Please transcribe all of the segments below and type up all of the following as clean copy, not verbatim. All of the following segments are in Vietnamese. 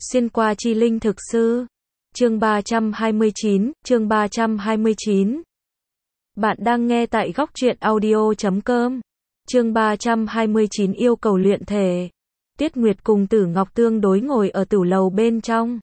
Xuyên qua chi linh thực sư. Chương 329, chương 329. Bạn đang nghe tại góc truyện audio.com. Chương 329 yêu cầu luyện thể. Tiết Nguyệt cùng Tử Ngọc tương đối ngồi ở tửu lầu bên trong.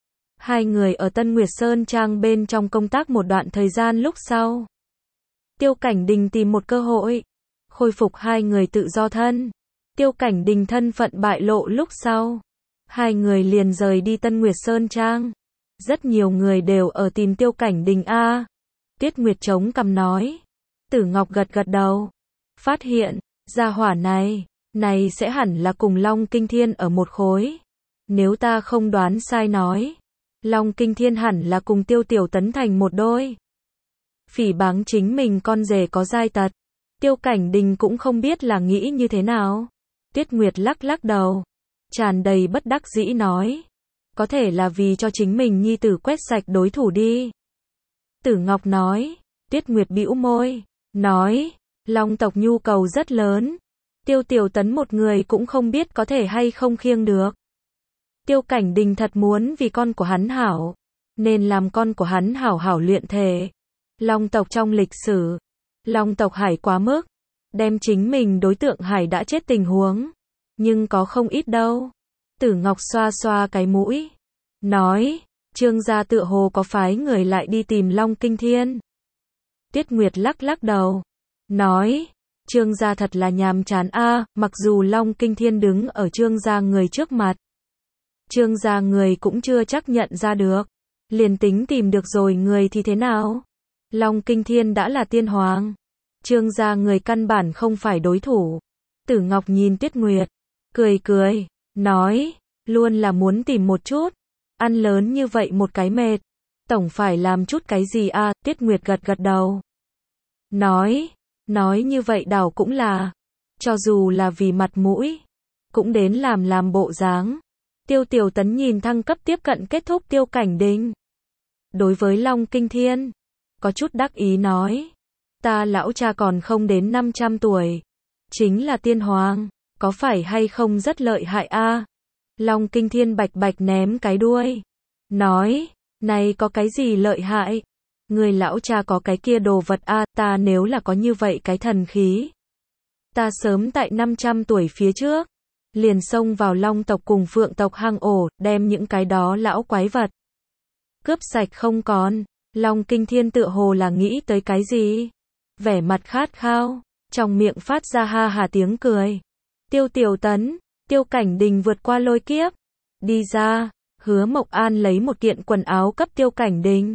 Hai người ở Tân Nguyệt Sơn Trang bên trong công tác một đoạn thời gian lúc sau. Tiêu Cảnh Đình tìm một cơ hội, khôi phục hai người tự do thân. Tiêu Cảnh Đình thân phận bại lộ lúc sau, hai người liền rời đi Tân Nguyệt Sơn Trang. Rất nhiều người đều ở tìm Tiêu Cảnh Đình a. Tiết Nguyệt chống cằm nói. Tử Ngọc gật gật đầu. Phát hiện, gia hỏa này sẽ hẳn là cùng Long Kinh Thiên ở một khối. Nếu ta không đoán sai nói, Long Kinh Thiên hẳn là cùng Tiêu Tiểu Tấn thành một đôi. Phỉ báng chính mình con rể có giai tật. Tiêu Cảnh Đình cũng không biết là nghĩ như thế nào. Tiết Nguyệt lắc lắc đầu, tràn đầy bất đắc dĩ nói. Có thể là vì cho chính mình nhi tử quét sạch đối thủ đi. Tử Ngọc nói. Tiết Nguyệt bĩu môi, nói, Long tộc nhu cầu rất lớn. Tiêu Tiểu Tấn một người cũng không biết có thể hay không khiêng được. Tiêu Cảnh Đình thật muốn vì con của hắn hảo, nên làm con của hắn hảo hảo luyện thể. Long tộc trong lịch sử, Long tộc Hải quá mức, đem chính mình đối tượng Hải đã chết tình huống, nhưng có không ít đâu. Tử Ngọc xoa xoa cái mũi, nói, Trương gia tựa hồ có phái người lại đi tìm Long Kinh Thiên. Tiết Nguyệt lắc lắc đầu, nói, Trương gia thật là nhàm chán a, mặc dù Long Kinh Thiên đứng ở Trương gia người trước mặt, Trương gia người cũng chưa chắc nhận ra được, liền tính tìm được rồi người thì thế nào? Long Kinh Thiên đã là tiên hoàng, Trương gia người căn bản không phải đối thủ. Tử Ngọc nhìn Tiết Nguyệt, cười cười, nói, luôn là muốn tìm một chút, ăn lớn như vậy một cái mệt, tổng phải làm chút cái gì a. Tiết Nguyệt gật gật đầu, nói như vậy đảo cũng là, cho dù là vì mặt mũi, cũng đến làm bộ dáng. Tiêu Tiểu Tấn nhìn thăng cấp tiếp cận kết thúc Tiêu Cảnh Đình. Đối với Long Kinh Thiên, có chút đắc ý nói, ta lão cha còn không đến 500 tuổi, chính là tiên hoàng, có phải hay không rất lợi hại a? Long Kinh Thiên bạch bạch ném cái đuôi, nói, này có cái gì lợi hại? Người lão cha có cái kia đồ vật a, ta nếu là có như vậy cái thần khí, ta sớm tại 500 tuổi phía trước, liền xông vào Long tộc cùng Phượng tộc hang ổ, đem những cái đó lão quái vật cướp sạch không còn. Long Kinh Thiên tựa hồ là nghĩ tới cái gì, vẻ mặt khát khao, trong miệng phát ra ha hà tiếng cười. Tiêu Tiểu Tấn, Tiêu Cảnh Đình vượt qua lôi kiếp, đi ra, Hứa Mộc An lấy một kiện quần áo cấp Tiêu Cảnh Đình.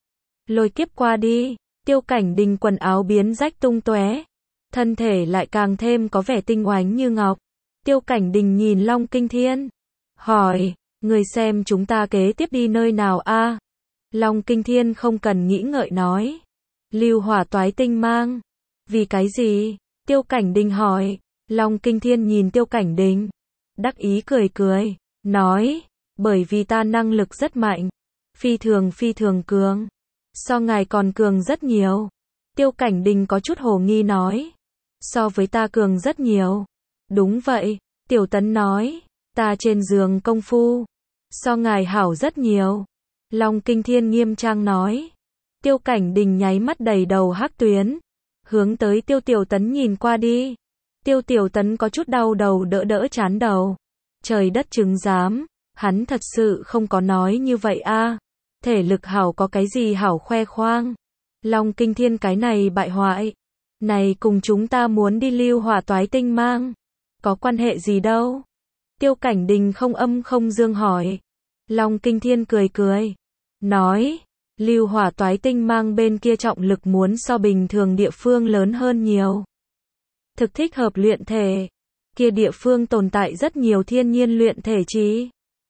Lôi kiếp qua đi, Tiêu Cảnh Đình quần áo biến rách tung tóe, thân thể lại càng thêm có vẻ tinh oánh như ngọc. Tiêu Cảnh Đình nhìn Long Kinh Thiên, hỏi, người xem chúng ta kế tiếp đi nơi nào a? Long Kinh Thiên không cần nghĩ ngợi nói, Lưu Hỏa Toái Tinh Mang. Vì cái gì? Tiêu Cảnh Đình hỏi. Long Kinh Thiên nhìn Tiêu Cảnh Đình, đắc ý cười cười, nói, bởi vì ta năng lực rất mạnh, phi thường cường, so ngài còn cường rất nhiều. Tiêu Cảnh Đình có chút hồ nghi nói, so với ta cường rất nhiều. Đúng vậy, Tiểu Tấn nói, ta trên giường công phu, so ngài hảo rất nhiều. Long Kinh Thiên nghiêm trang nói. Tiêu Cảnh Đình nháy mắt đầy đầu hắc tuyến, hướng tới Tiêu Tiểu Tấn nhìn qua đi. Tiêu Tiểu Tấn có chút đau đầu đỡ chán đầu. Trời đất chứng giám, hắn thật sự không có nói như vậy a. Thể lực hảo có cái gì hảo khoe khoang. Long Kinh Thiên cái này bại hoại, này cùng chúng ta muốn đi Lưu Hỏa Toái Tinh Mang, có quan hệ gì đâu? Tiêu Cảnh Đình không âm không dương hỏi. Long Kinh Thiên cười cười, nói, Lưu Hỏa Toái Tinh Mang bên kia trọng lực muốn so bình thường địa phương lớn hơn nhiều. Thực thích hợp luyện thể, kia địa phương tồn tại rất nhiều thiên nhiên luyện thể trí.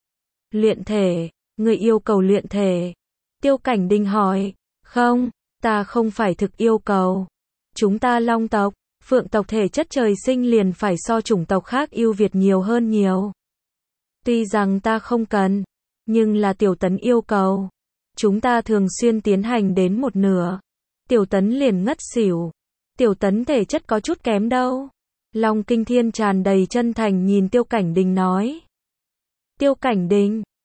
Luyện thể, người yêu cầu luyện thể. Tiêu Cảnh Đình hỏi, không, ta không phải thực yêu cầu. Chúng ta Long tộc, Phượng tộc thể chất trời sinh liền phải so chủng tộc khác ưu việt nhiều hơn nhiều. Tuy rằng ta không cần, nhưng là Tiểu Tấn yêu cầu. Chúng ta thường xuyên tiến hành đến một nửa, Tiểu Tấn liền ngất xỉu. Tiểu Tấn thể chất có chút kém đâu. Long Kinh Thiên tràn đầy chân thành nhìn Tiêu Cảnh Đình nói. Tiêu Cảnh Đình,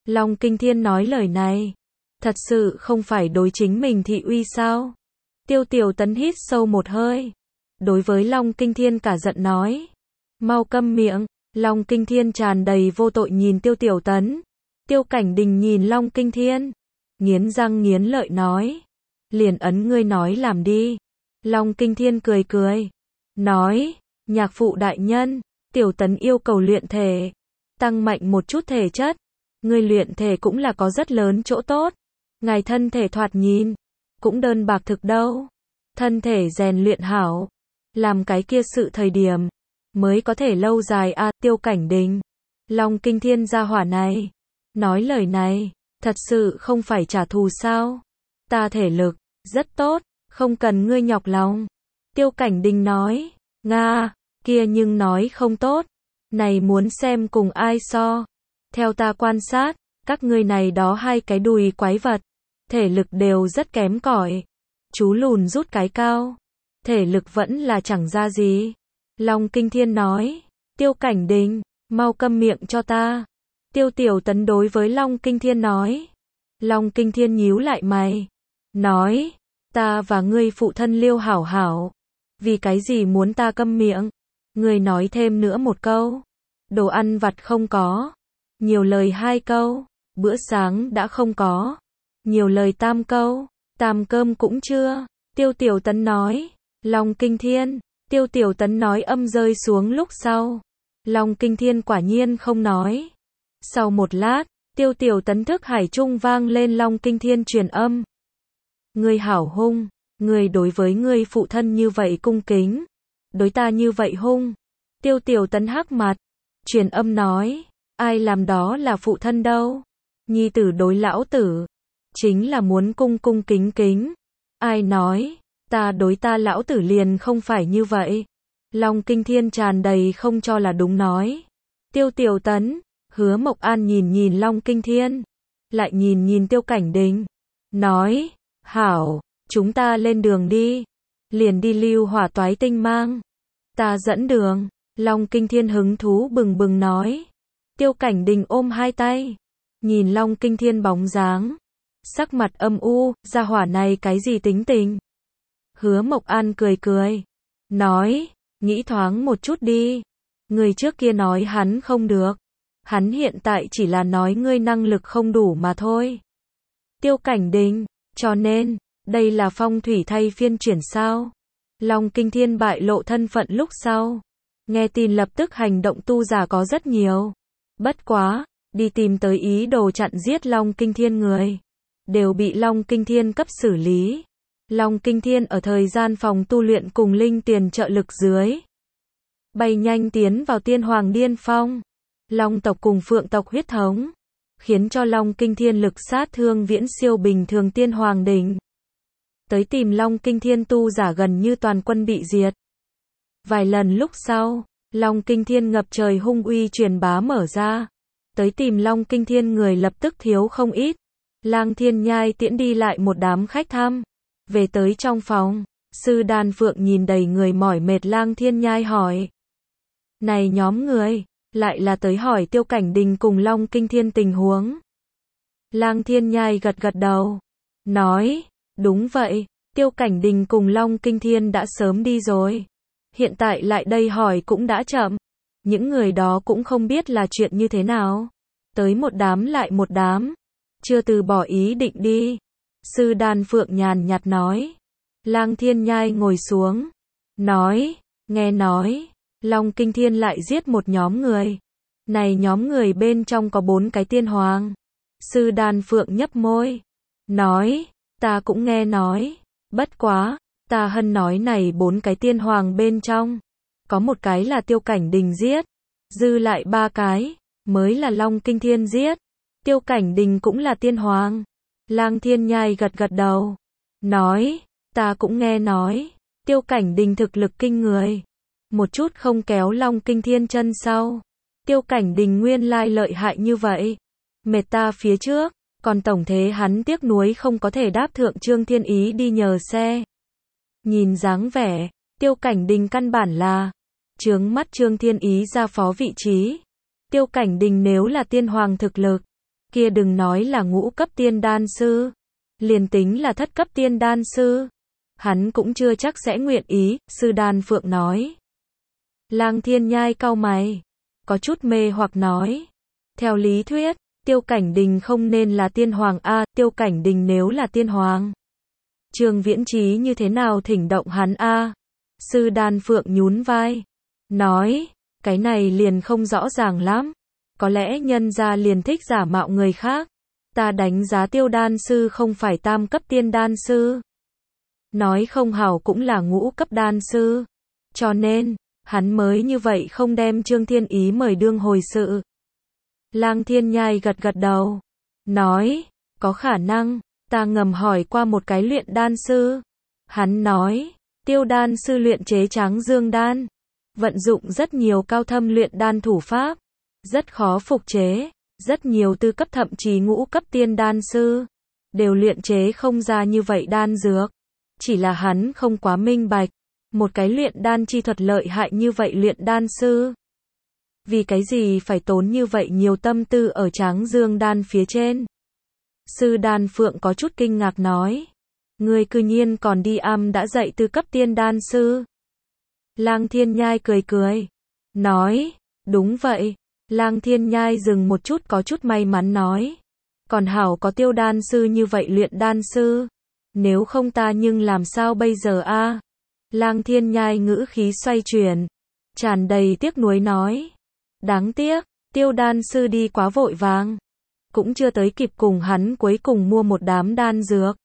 Long Kinh Thiên nói lời này, thật sự không phải đối chính mình thị uy sao? Tiêu Tiểu Tấn hít sâu một hơi, đối với Long Kinh Thiên cả giận nói, mau câm miệng. Long Kinh Thiên tràn đầy vô tội nhìn Tiêu Tiểu Tấn. Tiêu Cảnh Đình nhìn Long Kinh Thiên, nghiến răng nghiến lợi nói, liền ấn ngươi nói làm đi. Long Kinh Thiên cười cười, nói, nhạc phụ đại nhân, Tiểu Tấn yêu cầu luyện thể, tăng mạnh một chút thể chất, ngươi luyện thể cũng là có rất lớn chỗ tốt. Ngài thân thể thoạt nhìn, cũng đơn bạc thực đâu. Thân thể rèn luyện hảo, làm cái kia sự thời điểm, mới có thể lâu dài a. Tiêu Cảnh Đình, Long Kinh Thiên gia hỏa này, nói lời này, thật sự không phải trả thù sao? Ta thể lực, rất tốt, không cần ngươi nhọc lòng. Tiêu Cảnh Đình nói, Nga, kia nhưng nói không tốt, này muốn xem cùng ai so. Theo ta quan sát, các ngươi này đó hai cái đùi quái vật, thể lực đều rất kém cỏi. Chú lùn rút cái cao, thể lực vẫn là chẳng ra gì. Long Kinh Thiên nói, Tiêu Cảnh Đình, mau câm miệng cho ta. Tiêu Tiểu Tấn đối với Long Kinh Thiên nói. Long Kinh Thiên nhíu lại mày, nói, ta và ngươi phụ thân Liêu hảo hảo, vì cái gì muốn ta câm miệng? Ngươi nói thêm nữa một câu, đồ ăn vặt không có, nhiều lời hai câu, bữa sáng đã không có, nhiều lời tam câu, tam cơm cũng chưa. Tiêu Tiểu Tấn nói, Long Kinh Thiên, Tiêu Tiểu Tấn nói âm rơi xuống lúc sau. Long Kinh Thiên quả nhiên không nói. Sau một lát, Tiêu Tiểu Tấn thức hải trung vang lên Long Kinh Thiên truyền âm. Ngươi hảo hung, ngươi đối với ngươi phụ thân như vậy cung kính, đối ta như vậy hung. Tiêu Tiểu Tấn hắc mặt, truyền âm nói, ai làm đó là phụ thân đâu? Nhi tử đối lão tử, chính là muốn cung cung kính kính. Ai nói, ta đối ta lão tử liền không phải như vậy. Long Kinh Thiên tràn đầy không cho là đúng nói. Tiêu Tiểu Tấn, Hứa Mộc An nhìn nhìn Long Kinh Thiên, lại nhìn nhìn Tiêu Cảnh Đình, nói, hảo, chúng ta lên đường đi, liền đi Lưu Hỏa Toái Tinh Mang, ta dẫn đường. Long Kinh Thiên hứng thú bừng bừng nói. Tiêu Cảnh Đình ôm hai tay, nhìn Long Kinh Thiên bóng dáng, sắc mặt âm u, gia hỏa này cái gì tính tình? Hứa Mộc An cười cười, nói, nghĩ thoáng một chút đi, người trước kia nói hắn không được, hắn hiện tại chỉ là nói ngươi năng lực không đủ mà thôi. Tiêu Cảnh Đình, cho nên, đây là phong thủy thay phiên chuyển sao? Long Kinh Thiên bại lộ thân phận lúc sau, nghe tin lập tức hành động tu giả có rất nhiều. Bất quá, đi tìm tới ý đồ chặn giết Long Kinh Thiên người, đều bị Long Kinh Thiên cấp xử lý. Long Kinh Thiên ở thời gian phòng tu luyện cùng linh tiền trợ lực dưới, bay nhanh tiến vào Tiên Hoàng Điên Phong. Long tộc cùng Phượng tộc huyết thống, khiến cho Long Kinh Thiên lực sát thương viễn siêu bình thường Tiên Hoàng đỉnh. Tới tìm Long Kinh Thiên tu giả gần như toàn quân bị diệt. Vài lần lúc sau, Long Kinh Thiên ngập trời hung uy truyền bá mở ra. Tới tìm Long Kinh Thiên người lập tức thiếu không ít. Lang Thiên Nhai tiễn đi lại một đám khách thăm. Về tới trong phòng, Sư Đan Phượng nhìn đầy người mỏi mệt Lang Thiên Nhai hỏi. Này nhóm người, lại là tới hỏi Tiêu Cảnh Đình cùng Long Kinh Thiên tình huống. Lang Thiên Nhai gật gật đầu, nói, đúng vậy, Tiêu Cảnh Đình cùng Long Kinh Thiên đã sớm đi rồi. Hiện tại lại đây hỏi cũng đã chậm. Những người đó cũng không biết là chuyện như thế nào. Tới một đám lại một đám, chưa từ bỏ ý định đi. Sư Đan Phượng nhàn nhạt nói. Lang Thiên Nhai ngồi xuống, nói, nghe nói, Long Kinh Thiên lại giết một nhóm người. Này nhóm người bên trong có 4 cái tiên hoàng. Sư Đan Phượng nhấp môi, nói, ta cũng nghe nói, bất quá, ta hân nói này 4 cái tiên hoàng bên trong, có một cái là Tiêu Cảnh Đình giết, dư lại 3 cái, mới là Long Kinh Thiên giết. Tiêu Cảnh Đình cũng là tiên hoàng. Lang Thiên Nhai gật gật đầu, nói, ta cũng nghe nói, Tiêu Cảnh Đình thực lực kinh người, một chút không kéo Long Kinh Thiên chân sau. Tiêu Cảnh Đình nguyên lai lợi hại như vậy, mệt ta phía trước, còn tổng thế hắn tiếc nuối không có thể đáp thượng Trương Thiên Ý đi nhờ xe. Nhìn dáng vẻ, Tiêu Cảnh Đình căn bản là chướng mắt Trương Thiên Ý ra phó vị trí. Tiêu Cảnh Đình nếu là tiên hoàng thực lực, Kia đừng nói là ngũ cấp tiên đan sư, liền tính là thất cấp tiên đan sư, hắn cũng chưa chắc sẽ nguyện ý, Sư Đan Phượng nói. Lang Thiên Nhai cau mày, có chút mê hoặc nói. Theo lý thuyết, Tiêu Cảnh Đình không nên là tiên hoàng a, Tiêu Cảnh Đình nếu là tiên hoàng, Trương Viễn Chí như thế nào thỉnh động hắn a? Sư Đan Phượng nhún vai, nói, cái này liền không rõ ràng lắm, có lẽ nhân gia liền thích giả mạo người khác. Ta đánh giá Tiêu đan sư không phải tam cấp tiên đan sư, nói không hảo cũng là ngũ cấp đan sư, cho nên hắn mới như vậy không đem Trương Thiên Ý mời đương hồi sự. Lang Thiên Nhai gật gật đầu, nói, có khả năng, ta ngầm hỏi qua một cái luyện đan sư. Hắn nói, Tiêu đan sư luyện chế Tráng Dương đan, vận dụng rất nhiều cao thâm luyện đan thủ pháp, rất khó phục chế, rất nhiều tư cấp thậm chí ngũ cấp tiên đan sư đều luyện chế không ra như vậy đan dược. Chỉ là hắn không quá minh bạch, một cái luyện đan chi thuật lợi hại như vậy luyện đan sư, vì cái gì phải tốn như vậy nhiều tâm tư ở Tráng Dương đan phía trên? Sư Đan Phượng có chút kinh ngạc nói, ngươi cư nhiên còn đi đã dạy tư cấp tiên đan sư. Lang Thiên Nhai cười cười, nói, đúng vậy. Lang Thiên Nhai dừng một chút có chút may mắn nói, còn hảo có Tiêu đan sư như vậy luyện đan sư, nếu không ta nhưng làm sao bây giờ a? Lang Thiên Nhai ngữ khí xoay chuyển, tràn đầy tiếc nuối nói, đáng tiếc, Tiêu đan sư đi quá vội vàng, cũng chưa tới kịp cùng hắn cuối cùng mua một đám đan dược.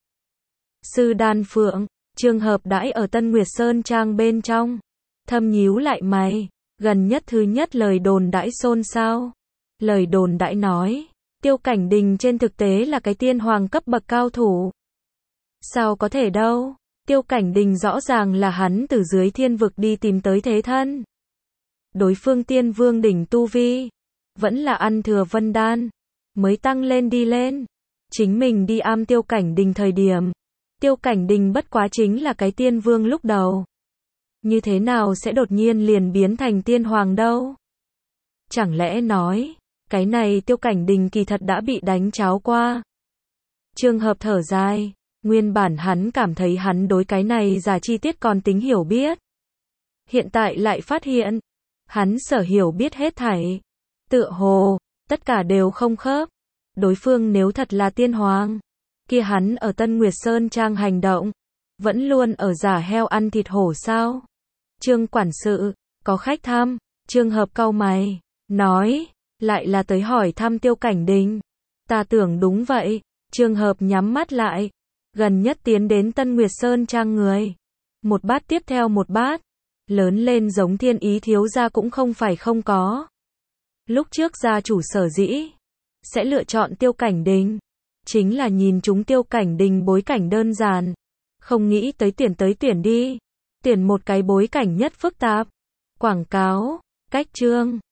Sư Đan Phượng, trường hợp đãi ở Tân Nguyệt Sơn Trang bên trong, thâm nhíu lại mày. Gần nhất thứ nhất lời đồn đãi xôn xao. Lời đồn đãi nói, Tiêu Cảnh Đình trên thực tế là cái tiên hoàng cấp bậc cao thủ. Sao có thể đâu, Tiêu Cảnh Đình rõ ràng là hắn từ dưới thiên vực đi tìm tới thế thân. Đối phương tiên vương đỉnh tu vi, vẫn là ăn thừa vân đan, mới tăng lên đi lên. Chính mình đi Tiêu Cảnh Đình thời điểm, Tiêu Cảnh Đình bất quá chính là cái tiên vương lúc đầu. Như thế nào sẽ đột nhiên liền biến thành tiên hoàng đâu? Chẳng lẽ nói, cái này Tiêu Cảnh Đình kỳ thật đã bị đánh cháo qua? Trường hợp thở dài, nguyên bản hắn cảm thấy hắn đối cái này giả chi tiết còn tính hiểu biết. Hiện tại lại phát hiện, hắn sở hiểu biết hết thảy, tựa hồ, tất cả đều không khớp. Đối phương nếu thật là tiên hoàng, kia hắn ở Tân Nguyệt Sơn Trang hành động, vẫn luôn ở giả heo ăn thịt hổ sao? Trương quản sự, có khách thăm. Trường hợp cau mày, nói, lại là tới hỏi thăm Tiêu Cảnh Đình. Ta tưởng đúng vậy. Trường hợp nhắm mắt lại, gần nhất tiến đến Tân Nguyệt Sơn Trang người, một bát tiếp theo một bát, lớn lên giống Thiên Ý thiếu gia cũng không phải không có. Lúc trước gia chủ sở dĩ sẽ lựa chọn Tiêu Cảnh Đình, chính là nhìn chúng Tiêu Cảnh Đình bối cảnh đơn giản, không nghĩ tới tuyển đi, tuyển một cái bối cảnh nhất phức tạp. Quảng cáo, cách chương